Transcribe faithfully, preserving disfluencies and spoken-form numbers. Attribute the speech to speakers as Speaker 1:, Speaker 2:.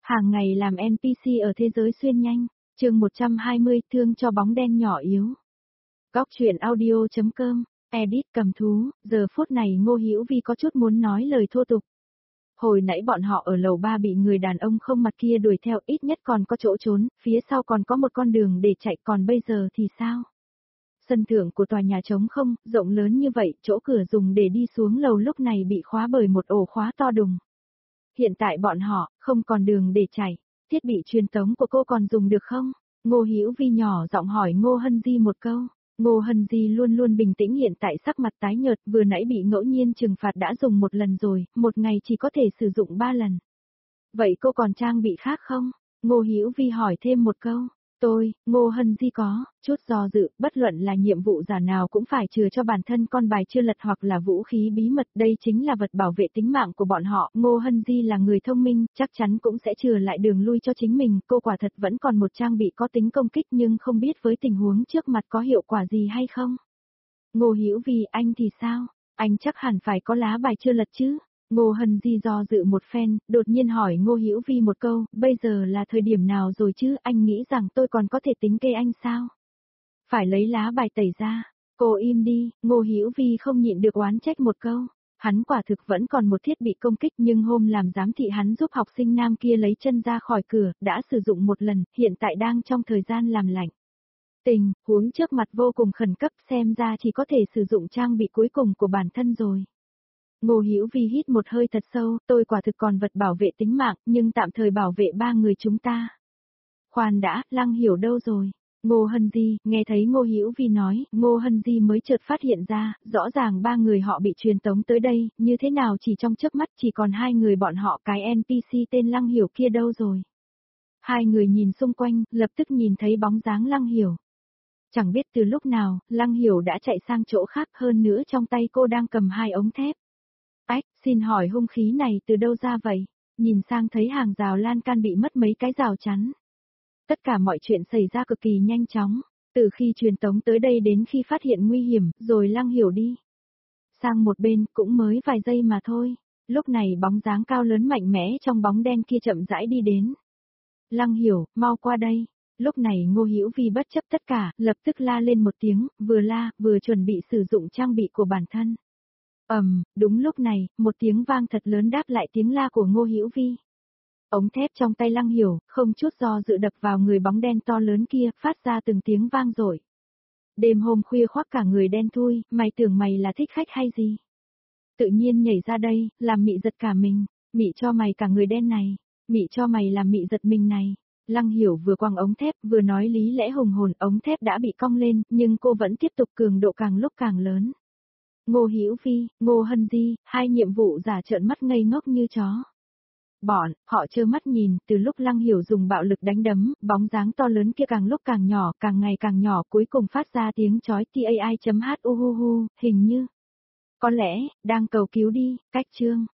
Speaker 1: Hàng ngày làm en pê xê ở thế giới xuyên nhanh, chương một trăm hai mươi thương cho bóng đen nhỏ yếu. Góc truyện audio.com, edit cầm thú, giờ phút này Ngô Hữu Vi có chút muốn nói lời thô tục. Hồi nãy bọn họ ở lầu ba bị người đàn ông không mặt kia đuổi theo, ít nhất còn có chỗ trốn, phía sau còn có một con đường để chạy, còn bây giờ thì sao? Sân thượng của tòa nhà trống không, rộng lớn như vậy, chỗ cửa dùng để đi xuống lầu lúc này bị khóa bởi một ổ khóa to đùng. Hiện tại bọn họ, không còn đường để chạy. Thiết bị truyền tống của cô còn dùng được không? Ngô Hữu Vi nhỏ giọng hỏi Ngô Hân Di một câu. Ngô Hân Di luôn luôn bình tĩnh, hiện tại sắc mặt tái nhợt, vừa nãy bị ngẫu nhiên trừng phạt đã dùng một lần rồi, một ngày chỉ có thể sử dụng ba lần. Vậy cô còn trang bị khác không? Ngô Hữu Vi hỏi thêm một câu. Tôi, Ngô Hân Di có chút do dự, bất luận là nhiệm vụ giả nào cũng phải chừa cho bản thân con bài chưa lật hoặc là vũ khí bí mật, đây chính là vật bảo vệ tính mạng của bọn họ. Ngô Hân Di là người thông minh, chắc chắn cũng sẽ chừa lại đường lui cho chính mình, cô quả thật vẫn còn một trang bị có tính công kích nhưng không biết với tình huống trước mặt có hiệu quả gì hay không. Ngô Hữu Vi, anh thì sao? Anh chắc hẳn phải có lá bài chưa lật chứ? Ngô Hân Di do dự một phen, đột nhiên hỏi Ngô Hữu Vi một câu, bây giờ là thời điểm nào rồi chứ, anh nghĩ rằng tôi còn có thể tính kê anh sao? Phải lấy lá bài tẩy ra. Cô im đi, Ngô Hữu Vi không nhịn được oán trách một câu. Hắn quả thực vẫn còn một thiết bị công kích, nhưng hôm làm giám thị hắn giúp học sinh nam kia lấy chân ra khỏi cửa, đã sử dụng một lần, hiện tại đang trong thời gian làm lạnh. Tình huống trước mặt vô cùng khẩn cấp, xem ra chỉ có thể sử dụng trang bị cuối cùng của bản thân rồi. Ngô Hữu Vi hít một hơi thật sâu, tôi quả thực còn vật bảo vệ tính mạng, nhưng tạm thời bảo vệ ba người chúng ta. Khoan đã, Lăng Hiểu đâu rồi? Ngô Hân Di, nghe thấy Ngô Hữu Vi nói, Ngô Hân Di mới chợt phát hiện ra, rõ ràng ba người họ bị truyền tống tới đây, như thế nào chỉ trong chớp mắt chỉ còn hai người bọn họ, cái en pê xê tên Lăng Hiểu kia đâu rồi? Hai người nhìn xung quanh, lập tức nhìn thấy bóng dáng Lăng Hiểu. Chẳng biết từ lúc nào, Lăng Hiểu đã chạy sang chỗ khác, hơn nữa trong tay cô đang cầm hai ống thép. Ách, xin hỏi hung khí này từ đâu ra vậy? Nhìn sang thấy hàng rào lan can bị mất mấy cái rào chắn. Tất cả mọi chuyện xảy ra cực kỳ nhanh chóng, từ khi truyền tống tới đây đến khi phát hiện nguy hiểm, rồi Lăng Hiểu đi. Sang một bên, cũng mới vài giây mà thôi. Lúc này bóng dáng cao lớn mạnh mẽ trong bóng đen kia chậm rãi đi đến. Lăng Hiểu, mau qua đây. Lúc này Ngô Hữu Vi bất chấp tất cả, lập tức la lên một tiếng, vừa la, vừa chuẩn bị sử dụng trang bị của bản thân. Ầm, um, đúng lúc này, một tiếng vang thật lớn đáp lại tiếng la của Ngô Hữu Vi. Ống thép trong tay Lăng Hiểu, không chút do dự đập vào người bóng đen to lớn kia, phát ra từng tiếng vang rội. Đêm hôm khuya khoác cả người đen thui, mày tưởng mày là thích khách hay gì? Tự nhiên nhảy ra đây, làm mị giật cả mình, mị cho mày cả người đen này, mị cho mày làm mị giật mình này. Lăng Hiểu vừa quăng ống thép, vừa nói lý lẽ hùng hồn, ống thép đã bị cong lên, nhưng cô vẫn tiếp tục cường độ càng lúc càng lớn. Ngô Hữu Vi, Ngô Hân Di, hai nhiệm vụ giả trợn mắt ngây ngốc như chó. Bọn, họ trơ mắt nhìn, từ lúc Lăng Hiểu dùng bạo lực đánh đấm, bóng dáng to lớn kia càng lúc càng nhỏ, càng ngày càng nhỏ, cuối cùng phát ra tiếng chói tai chấm hát uhuhu, hình như. Có lẽ, đang cầu cứu đi, cách chương.